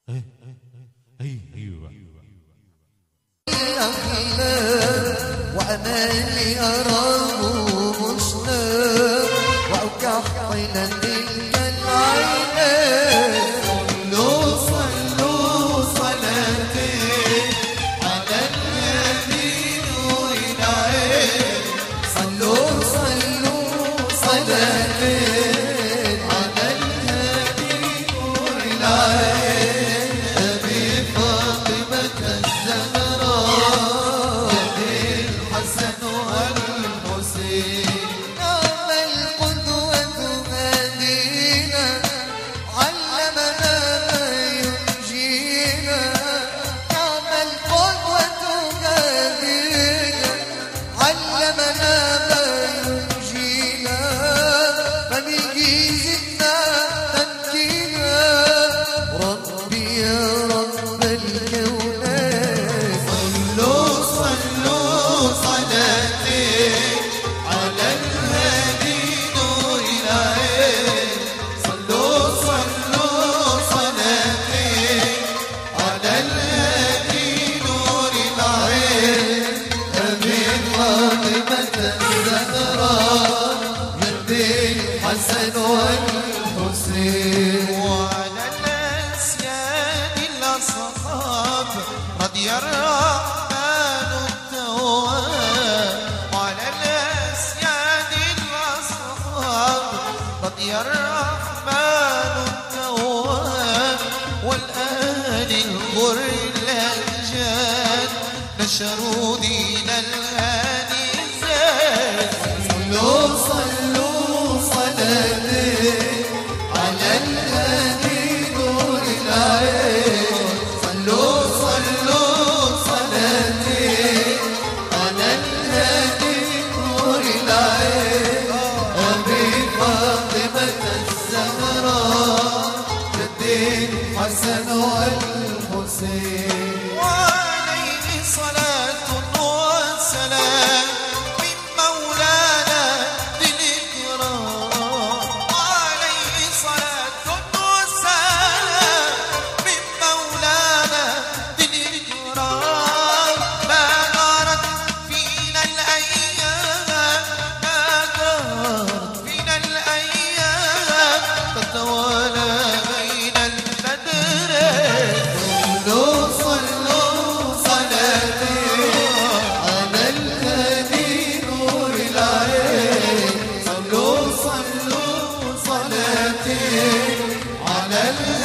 ايوه وأماني أراه مسلم وأكحل تلك العينين صلوا صلاتين على النبي نور العين صلوا صلاتين على النبي نور العين أبي فاطمة الزهراء الحسن والحسين نعم القدوة هدينا علمنا ما ينجينا نعم القدوة هدينا علمنا ما ينجينا فبه زدنا تمكينا ربي يا رب الكونين صلوا صلاتين على الهادي نور العين صلوا صلاتين على الهادي نور العين أبي فاطمة الزهراء جدي الحسن والحسين وعلى الأسياد الأصحاب رضي الرحمن التواب وعلى الأسياد الأصحاب رضي الرحمن التواب والآل الغر الأنجاد نشروا دين الهادي الزاد صلوا صلاتين على الهادي نور العين صلوا صلاتين على الهادي نور العين أبي فاطمة الزهراء جدي الحسن والحسين وعليه صلاة وسلام من مولانا ذي الإكرام وعليه صلاة وسلام من مولانا ذي الإكرام ما دارت فينا الأيام ما دارت فينا الأيام تتوالى بين البدرين صلوا صلاتين على الهادي نور العين صلوا صلاتين على